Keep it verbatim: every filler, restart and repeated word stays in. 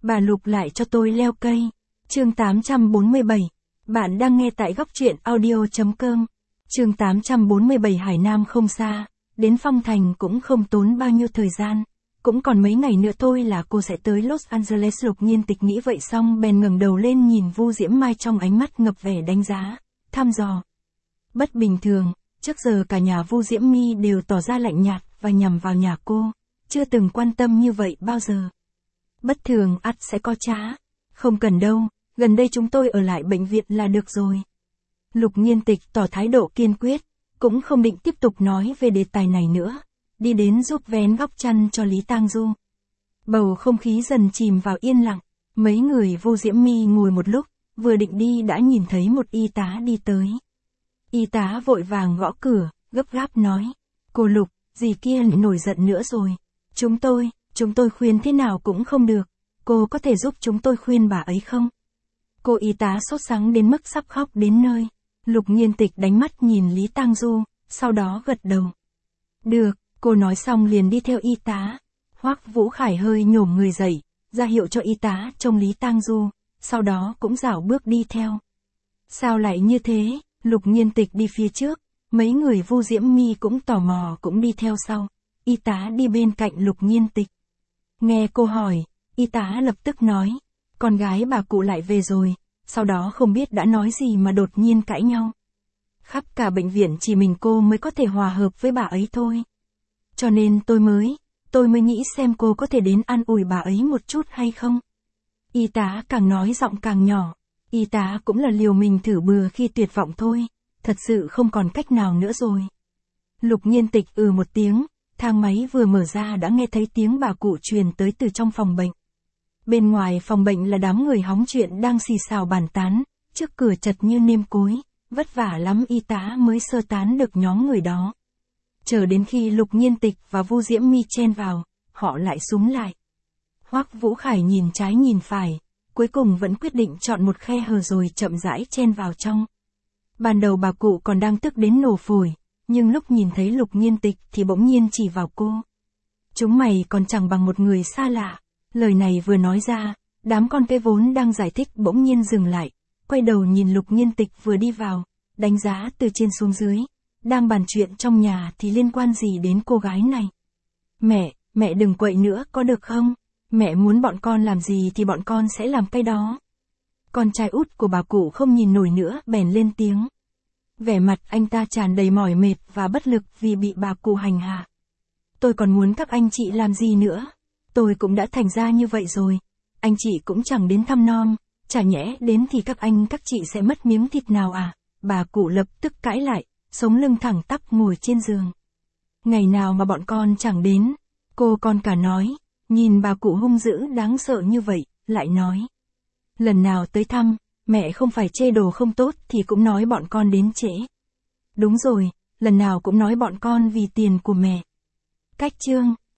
Bà Lục lại cho tôi leo cây. Chương tám trăm bốn mươi bảy. Bạn đang nghe tại góc truyện audio.com. Chương tám trăm bốn mươi bảy. Hải Nam không xa, đến Phong Thành cũng không tốn bao nhiêu thời gian. Cũng còn mấy ngày nữa thôi là cô sẽ tới Los Angeles. Lục Nhiên Tịch nghĩ vậy xong bèn ngẩng đầu lên nhìn Vu Diễm Mai trong ánh mắt ngập vẻ đánh giá, thăm dò. Bất bình thường, trước giờ cả nhà Vu Diễm My đều tỏ ra lạnh nhạt và nhằm vào nhà cô, chưa từng quan tâm như vậy bao giờ. Bất thường ắt sẽ có trá. Không cần đâu, gần đây chúng tôi ở lại bệnh viện là được rồi. Lục Nhiên Tịch tỏ thái độ kiên quyết, cũng không định tiếp tục nói về đề tài này nữa, đi đến giúp vén góc chăn cho Lý Tang Du. Bầu không khí dần chìm vào yên lặng, mấy người Vu Diễm My ngồi một lúc, vừa định đi đã nhìn thấy một y tá đi tới. Y tá vội vàng gõ cửa, gấp gáp nói, cô Lục, dì kia nổi giận nữa rồi. Chúng tôi, chúng tôi khuyên thế nào cũng không được, cô có thể giúp chúng tôi khuyên bà ấy không? Cô y tá sốt sắng đến mức sắp khóc đến nơi. Lục Nhiên Tịch đánh mắt nhìn Lý Tang Du, sau đó gật đầu. Được, cô nói xong liền đi theo y tá. Hoắc Vũ Khải hơi nhổm người dậy, ra hiệu cho y tá trông Lý Tang Du, sau đó cũng rảo bước đi theo. Sao lại như thế? Lục Nhiên Tịch đi phía trước, mấy người Vu Diễm My cũng tò mò cũng đi theo sau. Y tá đi bên cạnh Lục Nhiên Tịch. Nghe cô hỏi, y tá lập tức nói, con gái bà cụ lại về rồi, sau đó không biết đã nói gì mà đột nhiên cãi nhau. Khắp cả bệnh viện chỉ mình cô mới có thể hòa hợp với bà ấy thôi. Cho nên tôi mới, tôi mới nghĩ xem cô có thể đến an ủi bà ấy một chút hay không. Y tá càng nói giọng càng nhỏ, y tá cũng là liều mình thử bừa khi tuyệt vọng thôi, thật sự không còn cách nào nữa rồi. Lục Nhiên Tịch ừ một tiếng, thang máy vừa mở ra đã nghe thấy tiếng bà cụ truyền tới từ trong phòng bệnh. Bên ngoài phòng bệnh là đám người hóng chuyện đang xì xào bàn tán, trước cửa chật như nêm cối, vất vả lắm y tá mới sơ tán được nhóm người đó. Chờ đến khi Lục Nhiên Tịch và Vu Diễm My chen vào, họ lại súng lại. Hoắc Vũ Khải nhìn trái nhìn phải, cuối cùng vẫn quyết định chọn một khe hở rồi chậm rãi chen vào trong. Ban đầu bà cụ còn đang tức đến nổ phổi, nhưng lúc nhìn thấy Lục Nhiên Tịch thì bỗng nhiên chỉ vào cô. Chúng mày còn chẳng bằng một người xa lạ. Lời này vừa nói ra, đám con cái vốn đang giải thích bỗng nhiên dừng lại, quay đầu nhìn Lục Nhiên Tịch vừa đi vào, đánh giá từ trên xuống dưới, đang bàn chuyện trong nhà thì liên quan gì đến cô gái này. Mẹ, mẹ đừng quậy nữa có được không? Mẹ muốn bọn con làm gì thì bọn con sẽ làm cái đó. Con trai út của bà cụ không nhìn nổi nữa bèn lên tiếng. Vẻ mặt anh ta tràn đầy mỏi mệt và bất lực vì bị bà cụ hành hạ. Tôi còn muốn các anh chị làm gì nữa? Tôi cũng đã thành ra như vậy rồi, anh chị cũng chẳng đến thăm nom, chả nhẽ đến thì các anh các chị sẽ mất miếng thịt nào à? Bà cụ lập tức cãi lại, sống lưng thẳng tắp ngồi trên giường. Ngày nào mà bọn con chẳng đến, cô con cả nói, nhìn bà cụ hung dữ đáng sợ như vậy, lại nói. Lần nào tới thăm, mẹ không phải chê đồ không tốt thì cũng nói bọn con đến trễ. Đúng rồi, lần nào cũng nói bọn con vì tiền của mẹ. Cách chương